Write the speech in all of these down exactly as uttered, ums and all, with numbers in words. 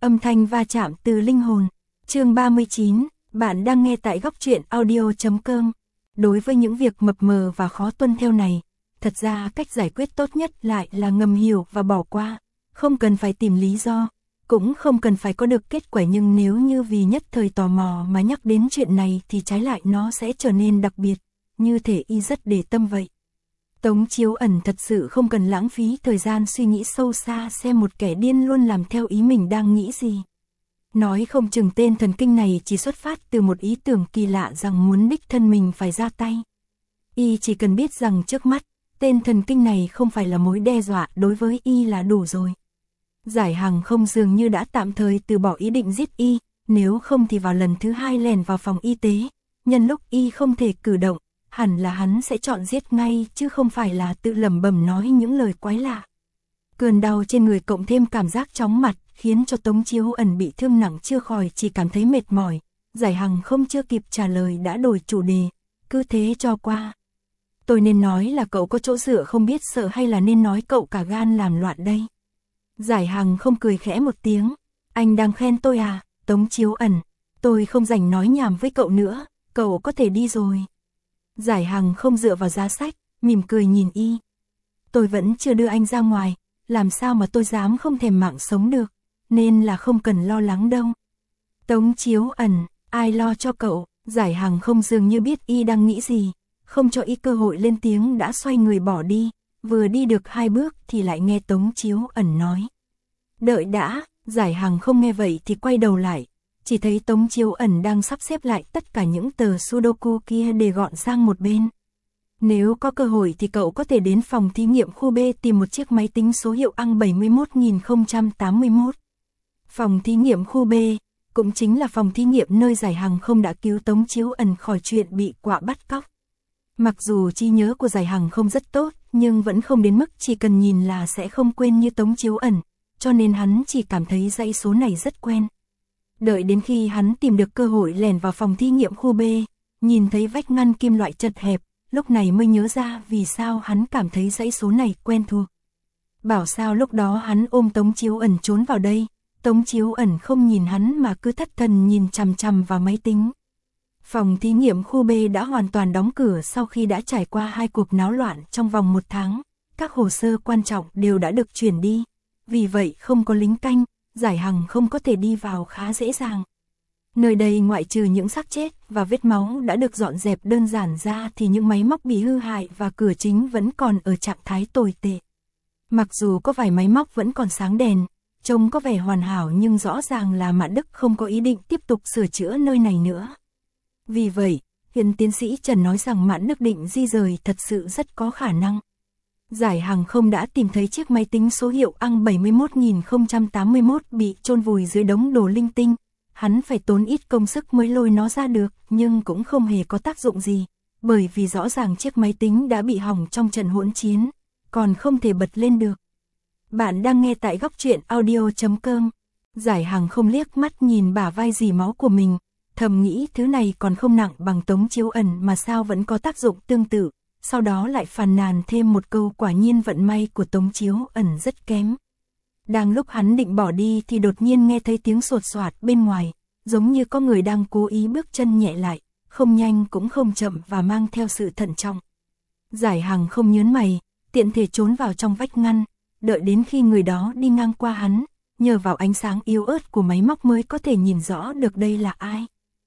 Âm thanh va chạm từ linh hồn. Chương ba mươi chín, bạn đang nghe tại góc truyện audio chấm com. Đối với những việc mập mờ và khó tuân theo này, thật ra cách giải quyết tốt nhất lại là ngầm hiểu và bỏ qua, không cần phải tìm lý do, cũng không cần phải có được kết quả, nhưng nếu như vì nhất thời tò mò mà nhắc đến chuyện này thì trái lại nó sẽ trở nên đặc biệt, như thể y rất để tâm vậy. Tống Chiếu Ẩn thật sự không cần lãng phí thời gian suy nghĩ sâu xa xem một kẻ điên luôn làm theo ý mình đang nghĩ gì. Nói không chừng tên thần kinh này chỉ xuất phát từ một ý tưởng kỳ lạ rằng muốn đích thân mình phải ra tay. Y chỉ cần biết rằng trước mắt, tên thần kinh này không phải là mối đe dọa đối với Y là đủ rồi. Giải Hằng không dường như đã tạm thời từ bỏ ý định giết Y, nếu không thì vào lần thứ hai lèn vào phòng y tế, nhân lúc Y không thể cử động, hẳn là hắn sẽ chọn giết ngay chứ không phải là tự lẩm bẩm nói những lời quái lạ. Cơn đau trên người cộng thêm cảm giác chóng mặt khiến cho Tống Chiếu Ẩn bị thương nặng chưa khỏi chỉ cảm thấy mệt mỏi. Giải Hằng không chưa kịp trả lời đã đổi chủ đề, cứ thế cho qua. Tôi nên nói là cậu có chỗ dựa không biết sợ hay là nên nói cậu cả gan làm loạn đây? Giải Hằng không cười khẽ một tiếng. Anh đang khen tôi à? Tống Chiếu Ẩn, tôi không rảnh nói nhảm với cậu nữa, cậu có thể đi rồi. Giải Hằng không dựa vào giá sách, mỉm cười nhìn Y. Tôi vẫn chưa đưa anh ra ngoài, làm sao mà tôi dám không thèm mạng sống được, nên là không cần lo lắng đâu. Tống Chiếu Ẩn, ai lo cho cậu? Giải Hằng không dường như biết Y đang nghĩ gì, không cho Y cơ hội lên tiếng đã xoay người bỏ đi, vừa đi được hai bước thì lại nghe Tống Chiếu Ẩn nói. Đợi đã. Giải Hằng không nghe vậy thì quay đầu lại, chỉ thấy Tống Chiếu Ẩn đang sắp xếp lại tất cả những tờ Sudoku kia để gọn sang một bên. Nếu có cơ hội thì cậu có thể đến phòng thí nghiệm khu B tìm một chiếc máy tính số hiệu A N bảy một nghìn không trăm tám mươi mốt. Phòng thí nghiệm khu B, cũng chính là phòng thí nghiệm nơi Giải Hằng không đã cứu Tống Chiếu Ẩn khỏi chuyện bị quạ bắt cóc. Mặc dù trí nhớ của Giải Hằng không rất tốt, nhưng vẫn không đến mức chỉ cần nhìn là sẽ không quên như Tống Chiếu Ẩn, cho nên hắn chỉ cảm thấy dãy số này rất quen. Đợi đến khi hắn tìm được cơ hội lèn vào phòng thí nghiệm khu B, nhìn thấy vách ngăn kim loại chật hẹp, lúc này mới nhớ ra vì sao hắn cảm thấy dãy số này quen thuộc. Bảo sao lúc đó hắn ôm Tống Chiếu Ẩn trốn vào đây, Tống Chiếu Ẩn không nhìn hắn mà cứ thất thần nhìn chằm chằm vào máy tính. Phòng thí nghiệm khu B đã hoàn toàn đóng cửa sau khi đã trải qua hai cuộc náo loạn trong vòng một tháng, các hồ sơ quan trọng đều đã được chuyển đi, vì vậy không có lính canh, Giải Hằng không có thể đi vào khá dễ dàng. Nơi đây ngoại trừ những xác chết và vết máu đã được dọn dẹp đơn giản ra thì những máy móc bị hư hại và cửa chính vẫn còn ở trạng thái tồi tệ. Mặc dù có vài máy móc vẫn còn sáng đèn, trông có vẻ hoàn hảo nhưng rõ ràng là Mạn Đức không có ý định tiếp tục sửa chữa nơi này nữa. Vì vậy, hiện tiến sĩ Trần nói rằng Mạn Đức định di rời thật sự rất có khả năng. Giải Hằng không đã tìm thấy chiếc máy tính số hiệu A N bảy một nghìn không trăm tám mươi mốt bị chôn vùi dưới đống đồ linh tinh. Hắn phải tốn ít công sức mới lôi nó ra được, nhưng cũng không hề có tác dụng gì, bởi vì rõ ràng chiếc máy tính đã bị hỏng trong trận hỗn chiến, còn không thể bật lên được. Bạn đang nghe tại góc truyện audio chấm com. Giải Hằng không liếc mắt nhìn bả vai dì máu của mình, thầm nghĩ thứ này còn không nặng bằng Tống Chiếu Ẩn mà sao vẫn có tác dụng tương tự. Sau đó lại phàn nàn thêm một câu, quả nhiên vận may của Tống Chiếu Ẩn rất kém. Đang lúc hắn định bỏ đi thì đột nhiên nghe thấy tiếng sột soạt bên ngoài, giống như có người đang cố ý bước chân nhẹ lại, không nhanh cũng không chậm và mang theo sự thận trọng. Giải Hằng không nhớn mày, tiện thể trốn vào trong vách ngăn, đợi đến khi người đó đi ngang qua hắn, nhờ vào ánh sáng yếu ớt của máy móc mới có thể nhìn rõ được đây là ai.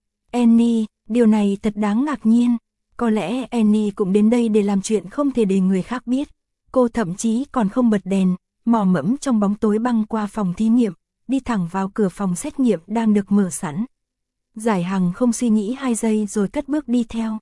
Annie, điều này thật đáng ngạc nhiên. Có lẽ Annie cũng đến đây để làm chuyện không thể để người khác biết. Cô thậm chí còn không bật đèn, mò mẫm trong bóng tối băng qua phòng thí nghiệm, đi thẳng vào cửa phòng xét nghiệm đang được mở sẵn. Giải Hằng không suy nghĩ hai giây rồi cất bước đi theo.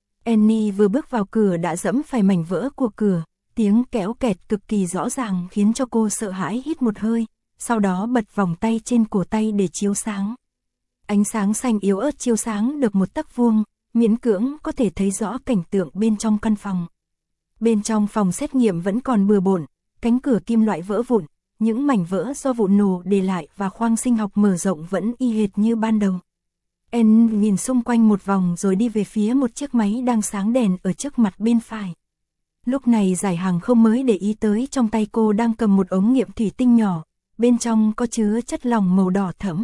Annie vừa bước vào cửa đã dẫm phải mảnh vỡ của cửa, tiếng kéo kẹt cực kỳ rõ ràng khiến cho cô sợ hãi hít một hơi, sau đó bật vòng tay trên cổ tay để chiếu sáng. Ánh sáng xanh yếu ớt chiếu sáng được một tấc vuông, miễn cưỡng có thể thấy rõ cảnh tượng bên trong căn phòng. Bên trong phòng xét nghiệm vẫn còn bừa bộn, cánh cửa kim loại vỡ vụn, những mảnh vỡ do vụ nổ để lại và khoang sinh học mở rộng vẫn y hệt như ban đầu. Anne nhìn xung quanh một vòng rồi đi về phía một chiếc máy đang sáng đèn ở trước mặt bên phải. Lúc này Giải Hằng không mới để ý tới trong tay cô đang cầm một ống nghiệm thủy tinh nhỏ, bên trong có chứa chất lỏng màu đỏ thẫm.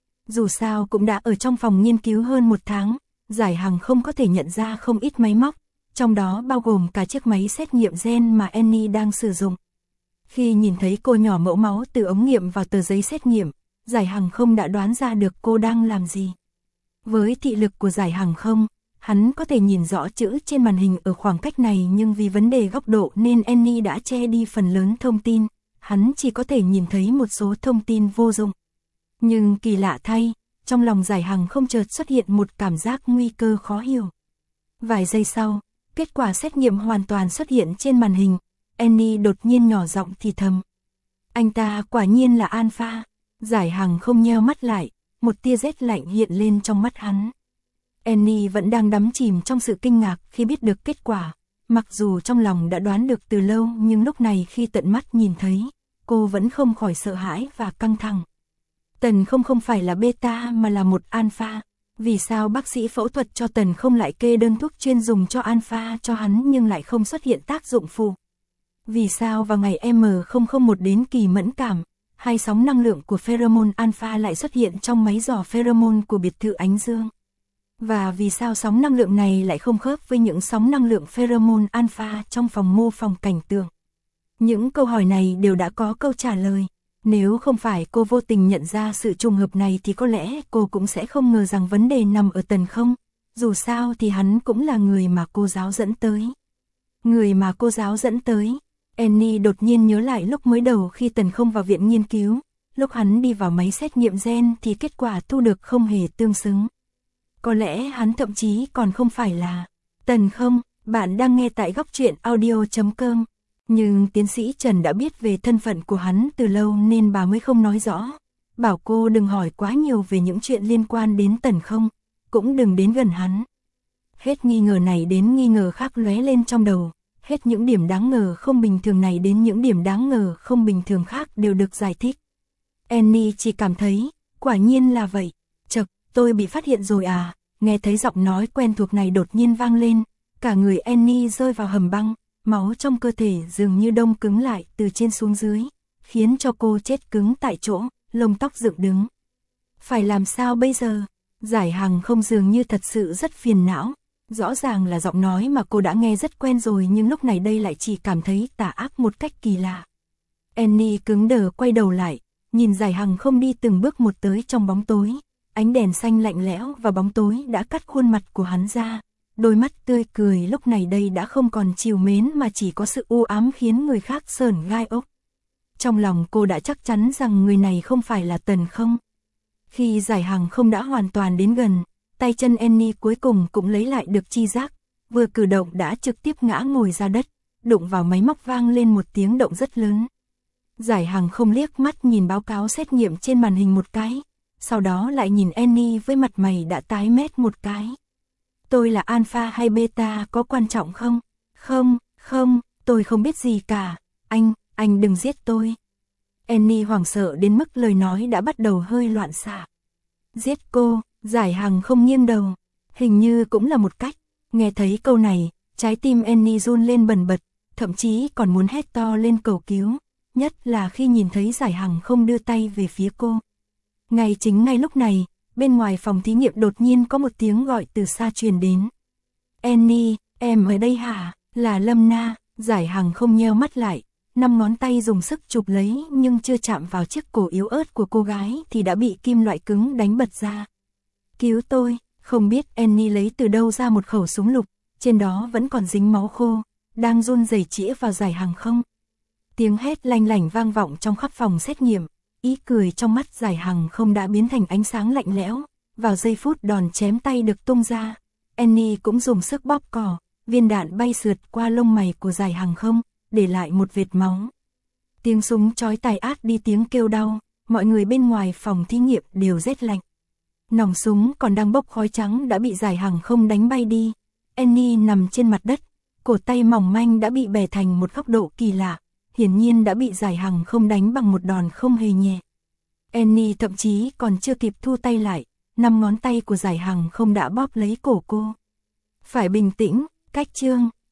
Dù sao cũng đã ở trong phòng nghiên cứu hơn một tháng, Giải Hằng không có thể nhận ra không ít máy móc, trong đó bao gồm cả chiếc máy xét nghiệm gen mà Annie đang sử dụng. Khi nhìn thấy cô nhỏ mẫu máu từ ống nghiệm vào tờ giấy xét nghiệm, Giải Hằng không đã đoán ra được cô đang làm gì. Với thị lực của Giải Hằng không, hắn có thể nhìn rõ chữ trên màn hình ở khoảng cách này, nhưng vì vấn đề góc độ nên Annie đã che đi phần lớn thông tin, hắn chỉ có thể nhìn thấy một số thông tin vô dụng. Nhưng kỳ lạ thay, trong lòng Giải Hằng không chợt xuất hiện một cảm giác nguy cơ khó hiểu. Vài giây sau, kết quả xét nghiệm hoàn toàn xuất hiện trên màn hình, Annie đột nhiên nhỏ giọng thì thầm. Anh ta quả nhiên là Alpha. Giải Hằng không nheo mắt lại, một tia rét lạnh hiện lên trong mắt hắn. Annie vẫn đang đắm chìm trong sự kinh ngạc khi biết được kết quả, mặc dù trong lòng đã đoán được từ lâu nhưng lúc này khi tận mắt nhìn thấy, cô vẫn không khỏi sợ hãi và căng thẳng. Tần không không phải là beta mà là một alpha, vì sao bác sĩ phẫu thuật cho Tần không lại kê đơn thuốc chuyên dùng cho alpha cho hắn nhưng lại không xuất hiện tác dụng phụ? Vì sao vào ngày M không không một đến kỳ mẫn cảm, hai sóng năng lượng của pheromone alpha lại xuất hiện trong máy dò pheromone của biệt thự Ánh Dương? Và vì sao sóng năng lượng này lại không khớp với những sóng năng lượng pheromone alpha trong phòng mô phỏng cảnh tượng? Những câu hỏi này đều đã có câu trả lời. Nếu không phải cô vô tình nhận ra sự trùng hợp này thì có lẽ cô cũng sẽ không ngờ rằng vấn đề nằm ở Tần không. Dù sao thì hắn cũng là người mà cô giáo dẫn tới. Người mà cô giáo dẫn tới. Annie đột nhiên nhớ lại lúc mới đầu khi Tần không vào viện nghiên cứu. Lúc hắn đi vào máy xét nghiệm gen thì kết quả thu được không hề tương xứng. Có lẽ hắn thậm chí còn không phải là Tần không. Bạn đang nghe tại góc truyện audio chấm com. Nhưng tiến sĩ Trần đã biết về thân phận của hắn từ lâu nên bà mới không nói rõ. Bảo cô đừng hỏi quá nhiều về những chuyện liên quan đến Tần không, cũng đừng đến gần hắn. Hết nghi ngờ này đến nghi ngờ khác lóe lên trong đầu, hết những điểm đáng ngờ không bình thường này đến những điểm đáng ngờ không bình thường khác đều được giải thích. Annie chỉ cảm thấy, quả nhiên là vậy. Chật, tôi bị phát hiện rồi à? Nghe thấy giọng nói quen thuộc này đột nhiên vang lên, cả người Annie rơi vào hầm băng. Máu trong cơ thể dường như đông cứng lại từ trên xuống dưới, khiến cho cô chết cứng tại chỗ, lông tóc dựng đứng. Phải làm sao bây giờ? Giải Hằng không dường như thật sự rất phiền não. Rõ ràng là giọng nói mà cô đã nghe rất quen rồi nhưng lúc này đây lại chỉ cảm thấy tà ác một cách kỳ lạ. Annie cứng đờ quay đầu lại, nhìn Giải Hằng không đi từng bước một tới trong bóng tối. Ánh đèn xanh lạnh lẽo và bóng tối đã cắt khuôn mặt của hắn ra. Đôi mắt tươi cười lúc này đây đã không còn trìu mến mà chỉ có sự u ám khiến người khác sởn gai ốc. Trong lòng cô đã chắc chắn rằng người này không phải là Tần không. Khi Giải Hằng không đã hoàn toàn đến gần, tay chân Annie cuối cùng cũng lấy lại được chi giác, vừa cử động đã trực tiếp ngã ngồi ra đất, đụng vào máy móc vang lên một tiếng động rất lớn. Giải Hằng không liếc mắt nhìn báo cáo xét nghiệm trên màn hình một cái, sau đó lại nhìn Annie với mặt mày đã tái mét một cái. Tôi là alpha hay beta có quan trọng không? Không, không, tôi không biết gì cả. Anh, anh đừng giết tôi. Annie hoảng sợ đến mức lời nói đã bắt đầu hơi loạn xạ. Giết cô? Giải Hằng không nghiêng đầu. Hình như cũng là một cách. Nghe thấy câu này, trái tim Annie run lên bần bật, thậm chí còn muốn hét to lên cầu cứu. Nhất là khi nhìn thấy Giải Hằng không đưa tay về phía cô. Ngay chính ngay lúc này, bên ngoài phòng thí nghiệm đột nhiên có một tiếng gọi từ xa truyền đến. Annie, em ở đây hả? Là Lâm Na. Giải Hằng không nheo mắt lại, năm ngón tay dùng sức chụp lấy nhưng chưa chạm vào chiếc cổ yếu ớt của cô gái thì đã bị kim loại cứng đánh bật ra. Cứu tôi, không biết Annie lấy từ đâu ra một khẩu súng lục, trên đó vẫn còn dính máu khô, đang run rẩy chĩa vào Giải Hằng không. Tiếng hét lanh lảnh vang vọng trong khắp phòng xét nghiệm. Ý cười trong mắt Giải Hằng không đã biến thành ánh sáng lạnh lẽo. Vào giây phút đòn chém tay được tung ra, Annie cũng dùng sức bóp cò, viên đạn bay sượt qua lông mày của Giải Hằng không, để lại một vệt máu. Tiếng súng chói tai át đi tiếng kêu đau, mọi người bên ngoài phòng thí nghiệm đều rét lạnh. Nòng súng còn đang bốc khói trắng đã bị Giải Hằng không đánh bay đi. Annie nằm trên mặt đất, cổ tay mỏng manh đã bị bẻ thành một góc độ kỳ lạ. Hiển nhiên đã bị Giải Hằng không đánh bằng một đòn không hề nhẹ. Annie thậm chí còn chưa kịp thu tay lại, năm ngón tay của Giải Hằng không đã bóp lấy cổ cô. Phải bình tĩnh, cách chương.